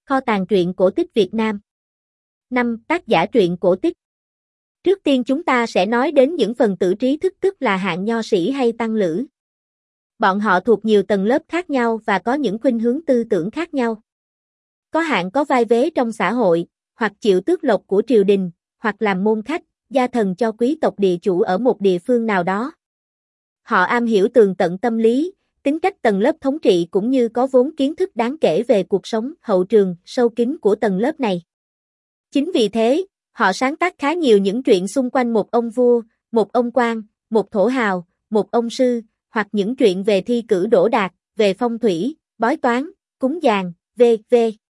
Kho tàng truyện cổ tích Việt Nam. 5. Tác giả truyện cổ tích. Trước tiên chúng ta sẽ nói đến những phần tử trí thức, tức là hạng nho sĩ hay tăng lữ. Bọn họ thuộc nhiều tầng lớp khác nhau và có những khuynh hướng tư tưởng khác nhau. Có hạng có vai vế trong xã hội, hoặc chịu tước lộc của triều đình, hoặc làm môn khách, gia thần cho quý tộc địa chủ ở một địa phương nào đó. Họ am hiểu tường tận tâm lý, tính cách tầng lớp thống trị cũng như có vốn kiến thức đáng kể về cuộc sống hậu trường, sâu kín của tầng lớp này. Chính vì thế, họ sáng tác khá nhiều những truyện xung quanh một ông vua, một ông quan, một thổ hào, một ông sư, hoặc những truyện về thi cử đỗ đạt, về phong thủy, bói toán, cúng dường, v.v.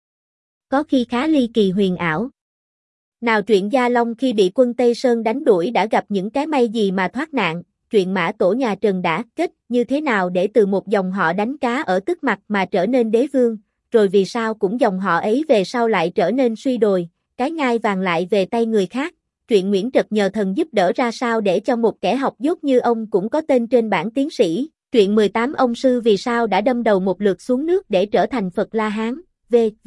Có khi khá ly kỳ huyền ảo. Nào truyện Gia Long khi bị quân Tây Sơn đánh đuổi đã gặp những cái may gì mà thoát nạn, truyện Mã Tổ nhà Trần đã kết như thế nào để từ một dòng họ đánh cá ở Tức Mặc mà trở nên đế vương, rồi vì sao cũng dòng họ ấy về sau lại trở nên suy đồi, cái ngai vàng lại về tay người khác, truyện Nguyễn Trật nhờ thần giúp đỡ ra sao để cho một kẻ học dốt như ông cũng có tên trên bảng tiến sĩ, truyện 18 ông sư vì sao đã đâm đầu một lượt xuống nước để trở thành Phật La Hán, v.v.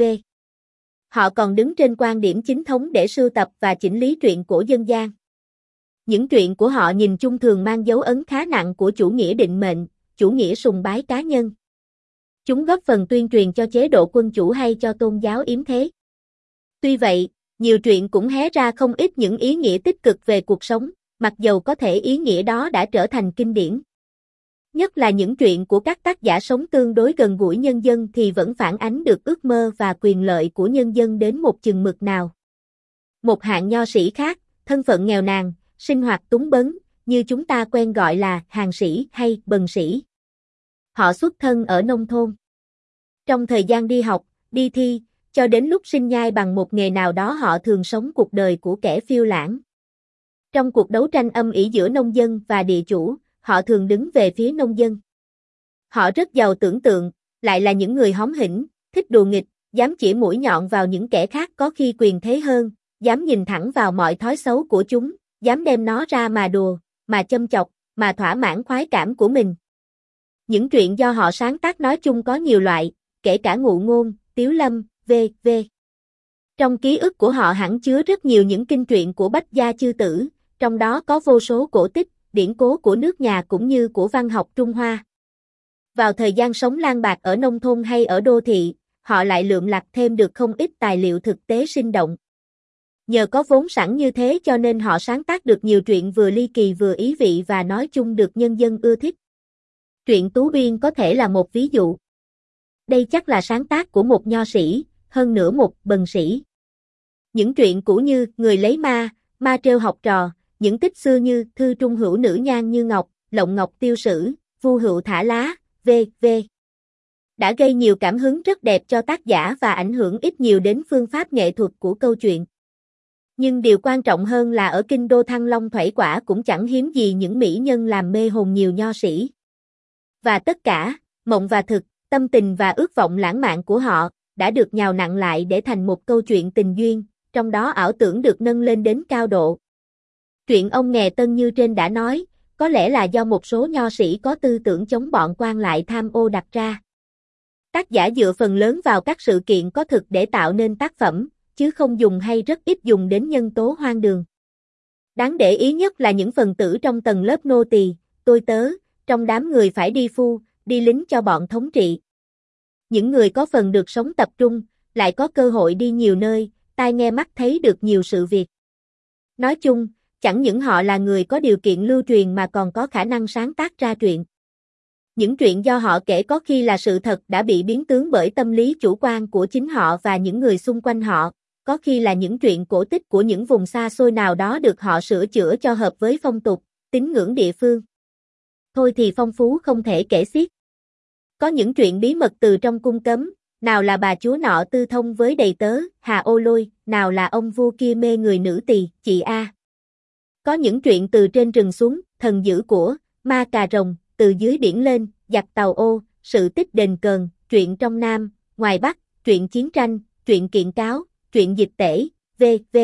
Họ còn đứng trên quan điểm chính thống để sưu tập và chỉnh lý truyện cổ dân gian. Những truyện của họ nhìn chung thường mang dấu ấn khá nặng của chủ nghĩa định mệnh, chủ nghĩa sùng bái cá nhân. Chúng góp phần tuyên truyền cho chế độ quân chủ hay cho tôn giáo yếm thế. Tuy vậy, nhiều truyện cũng hé ra không ít những ý nghĩa tích cực về cuộc sống, mặc dầu có thể ý nghĩa đó đã trở thành kinh điển. Nhất là những truyện của các tác giả sống tương đối gần gũi nhân dân thì vẫn phản ánh được ước mơ và quyền lợi của nhân dân đến một chừng mực nào. Một hạng nho sĩ khác, thân phận nghèo nàn, sinh hoạt túng bấn, như chúng ta quen gọi là hàng sĩ hay bần sĩ. Họ xuất thân ở nông thôn. Trong thời gian đi học, đi thi, cho đến lúc sinh nhai bằng một nghề nào đó họ thường sống cuộc đời của kẻ phiêu lãng. Trong cuộc đấu tranh âm ỉ giữa nông dân và địa chủ, họ thường đứng về phía nông dân. Họ rất giàu tưởng tượng, lại là những người hóm hỉnh, thích đùa nghịch, dám chỉ mũi nhọn vào những kẻ khác có khi quyền thế hơn, dám nhìn thẳng vào mọi thói xấu của chúng, dám đem nó ra mà đùa, mà châm chọc, mà thỏa mãn khoái cảm của mình. Những truyện do họ sáng tác nói chung có nhiều loại, kể cả Ngụ Ngôn, Tiếu Lâm, v.v. Trong ký ức của họ hẳn chứa rất nhiều những kinh truyện của Bách gia chư tử, trong đó có vô số cổ tích, điển cố của nước nhà cũng như của văn học Trung Hoa. Vào thời gian sống lang bạc ở nông thôn hay ở đô thị, họ lại lượm lặt thêm được không ít tài liệu thực tế sinh động. Nhờ có vốn sẵn như thế cho nên họ sáng tác được nhiều truyện vừa ly kỳ vừa ý vị và nói chung được nhân dân ưa thích. Truyện Tú Biên có thể là một ví dụ. Đây chắc là sáng tác của một nho sĩ, hơn nữa một bần sĩ. Những truyện cũ như Người lấy ma, Ma trêu học trò, những tích xưa như Thư trung hữu nữ nhan như ngọc, Lộng ngọc tiêu sử, Vu hữu thả lá, v.v. đã gây nhiều cảm hứng rất đẹp cho tác giả và ảnh hưởng ít nhiều đến phương pháp nghệ thuật của câu chuyện. Nhưng điều quan trọng hơn là ở kinh đô Thăng Long Thủy Quả cũng chẳng hiếm gì những mỹ nhân làm mê hồn nhiều nho sĩ. Và tất cả, mộng và thực, tâm tình và ước vọng lãng mạn của họ, đã được nhào nặn lại để thành một câu chuyện tình duyên, trong đó ảo tưởng được nâng lên đến cao độ. Truyện Ông Nghè Tân như trên đã nói, có lẽ là do một số nho sĩ có tư tưởng chống bọn quan lại tham ô đặt ra. Tác giả dựa phần lớn vào các sự kiện có thực để tạo nên tác phẩm, chứ không dùng hay rất ít dùng đến nhân tố hoang đường. Đáng để ý nhất là những phần tử trong tầng lớp nô tỳ, tôi tớ, trong đám người phải đi phu, đi lính cho bọn thống trị. Những người có phần được sống tập trung, lại có cơ hội đi nhiều nơi, tai nghe mắt thấy được nhiều sự việc. Nói chung, chẳng những họ là người có điều kiện lưu truyền mà còn có khả năng sáng tác ra truyện. Những truyện do họ kể có khi là sự thật đã bị biến tướng bởi tâm lý chủ quan của chính họ và những người xung quanh họ, có khi là những truyện cổ tích của những vùng xa xôi nào đó được họ sửa chữa cho hợp với phong tục, tín ngưỡng địa phương. Thôi thì phong phú không thể kể xiết. Có những truyện bí mật từ trong cung cấm, nào là bà chúa nọ tư thông với đầy tớ, Hà Ô Lôi, nào là ông vua kia mê người nữ tỳ, chị A. Có những truyện từ trên rừng xuống, thần dữ của, ma cà rồng, từ dưới biển lên, giặc tàu ô, sự tích đền cờn, truyện trong Nam, ngoài Bắc, truyện chiến tranh, truyện kiện cáo, truyện dịch tễ, v.v.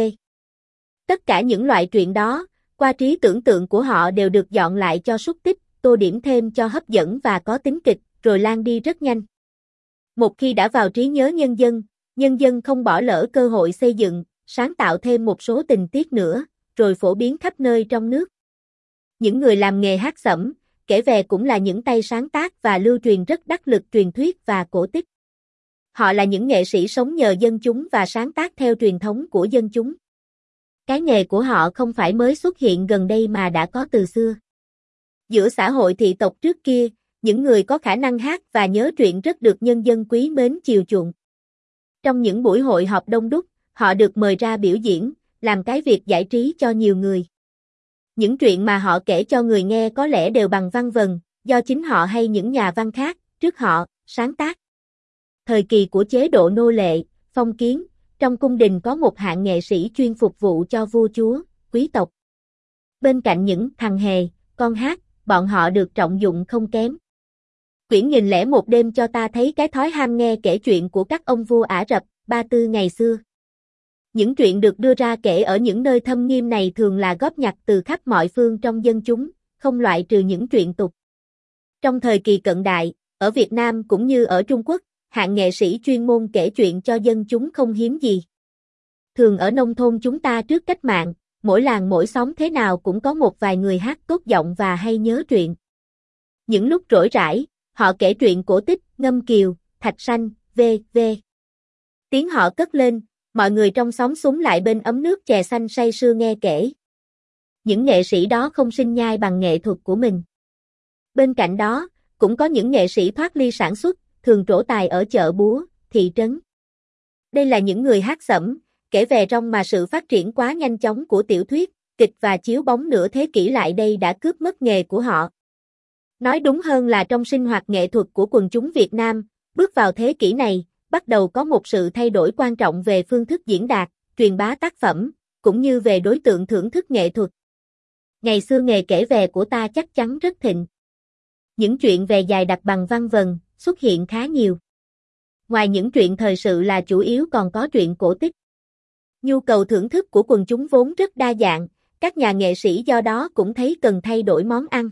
Tất cả những loại truyện đó, qua trí tưởng tượng của họ đều được dọn lại cho xúc tích, tô điểm thêm cho hấp dẫn và có tính kịch, rồi lan đi rất nhanh. Một khi đã vào trí nhớ nhân dân, Nhân dân không bỏ lỡ cơ hội xây dựng, sáng tạo thêm một số tình tiết nữa, rồi phổ biến khắp nơi trong nước. Những người làm nghề hát xẩm, kể về cũng là những tay sáng tác và lưu truyền rất đắc lực truyền thuyết và cổ tích. Họ là những nghệ sĩ sống nhờ dân chúng và sáng tác theo truyền thống của dân chúng. Cái nghề của họ không phải mới xuất hiện gần đây mà đã có từ xưa. Giữa xã hội thị tộc trước kia, những người có khả năng hát và nhớ truyện rất được nhân dân quý mến chiều chuộng. Trong những buổi hội họp đông đúc, họ được mời ra biểu diễn, làm cái việc giải trí cho nhiều người. Những truyện mà họ kể cho người nghe có lẽ đều bằng văn vần, do chính họ hay những nhà văn khác, trước họ, sáng tác. Thời kỳ của chế độ nô lệ, phong kiến, trong cung đình có một hạng nghệ sĩ chuyên phục vụ cho vua chúa, quý tộc. Bên cạnh những thằng hề, con hát, bọn họ được trọng dụng không kém. Quyển 1001 đêm cho ta thấy cái thói ham nghe kể chuyện của các ông vua Ả Rập, Ba Tư ngày xưa. Những truyện được đưa ra kể ở những nơi thâm nghiêm này thường là góp nhặt từ khắp mọi phương trong dân chúng, không loại trừ những truyện tục. Trong thời kỳ cận đại, ở Việt Nam cũng như ở Trung Quốc, hạng nghệ sĩ chuyên môn kể chuyện cho dân chúng không hiếm gì. Thường ở nông thôn chúng ta trước cách mạng, mỗi làng mỗi xóm thế nào cũng có một vài người hát tốt giọng và hay nhớ truyện. Những lúc rỗi rãi, họ kể truyện cổ tích, ngâm kiều, thạch sanh, v.v. Tiếng họ cất lên, mọi người trong xóm xúm lại bên ấm nước chè xanh say sưa nghe kể. Những nghệ sĩ đó không sinh nhai bằng nghệ thuật của mình. Bên cạnh đó, cũng có những nghệ sĩ thoát ly sản xuất, thường trổ tài ở chợ búa, thị trấn. Đây là những người hát xẩm, kể về rong mà sự phát triển quá nhanh chóng của tiểu thuyết, kịch và chiếu bóng nửa thế kỷ lại đây đã cướp mất nghề của họ. Nói đúng hơn là trong sinh hoạt nghệ thuật của quần chúng Việt Nam, bước vào thế kỷ này, bắt đầu có một sự thay đổi quan trọng về phương thức diễn đạt, truyền bá tác phẩm, cũng như về đối tượng thưởng thức nghệ thuật. Ngày xưa nghề kể về của ta chắc chắn rất thịnh. Những chuyện về dài đặc bằng văn vần, xuất hiện khá nhiều. Ngoài những truyện thời sự là chủ yếu còn có truyện cổ tích. Nhu cầu thưởng thức của quần chúng vốn rất đa dạng, các nhà nghệ sĩ do đó cũng thấy cần thay đổi món ăn.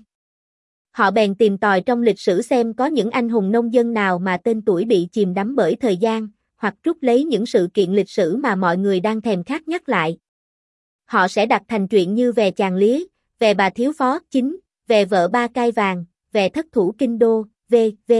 Họ bèn tìm tòi trong lịch sử xem có những anh hùng nông dân nào mà tên tuổi bị chìm đắm bởi thời gian, hoặc rút lấy những sự kiện lịch sử mà mọi người đang thèm khát nhắc lại. Họ sẽ đặt thành truyện như về chàng lía, về bà thiếu phó chính, về vợ ba cai vàng, về thất thủ kinh đô, v.v.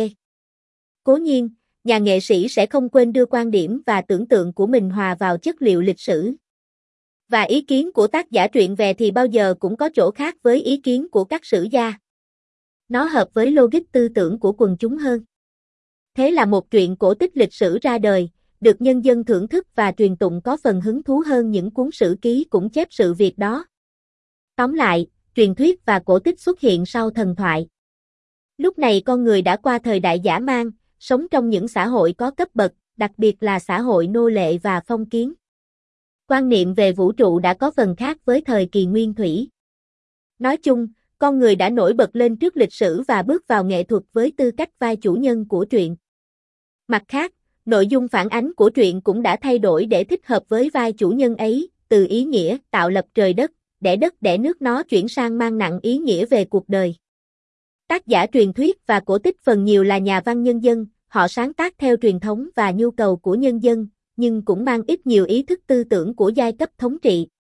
Cố nhiên, nhà nghệ sĩ sẽ không quên đưa quan điểm và tưởng tượng của mình hòa vào chất liệu lịch sử. Và ý kiến của tác giả truyện về thì bao giờ cũng có chỗ khác với ý kiến của các sử gia. Nó hợp với logic tư tưởng của quần chúng hơn. Thế là một truyện cổ tích lịch sử ra đời, được nhân dân thưởng thức và truyền tụng có phần hứng thú hơn những cuốn sử ký cũng chép sự việc đó. Tóm lại, truyền thuyết và cổ tích xuất hiện sau thần thoại. Lúc này con người đã qua thời đại dã man, sống trong những xã hội có cấp bậc, đặc biệt là xã hội nô lệ và phong kiến. Quan niệm về vũ trụ đã có phần khác với thời kỳ nguyên thủy. Nói chung, con người đã nổi bật lên trước lịch sử và bước vào nghệ thuật với tư cách vai chủ nhân của truyện. Mặt khác, nội dung phản ánh của truyện cũng đã thay đổi để thích hợp với vai chủ nhân ấy, từ ý nghĩa tạo lập trời đất đẻ nước nó chuyển sang mang nặng ý nghĩa về cuộc đời. Tác giả truyền thuyết và cổ tích phần nhiều là nhà văn nhân dân, họ sáng tác theo truyền thống và nhu cầu của nhân dân, nhưng cũng mang ít nhiều ý thức tư tưởng của giai cấp thống trị.